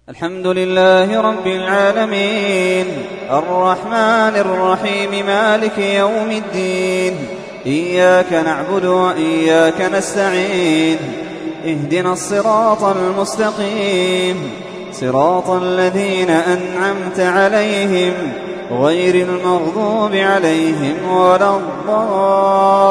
الحمد لله رب العالمين الرحمن الرحيم مالك يوم الدين إياك نعبد وإياك نستعين اهدنا الصراط المستقيم صراط الذين أنعمت عليهم غير المغضوب عليهم ولا الضالين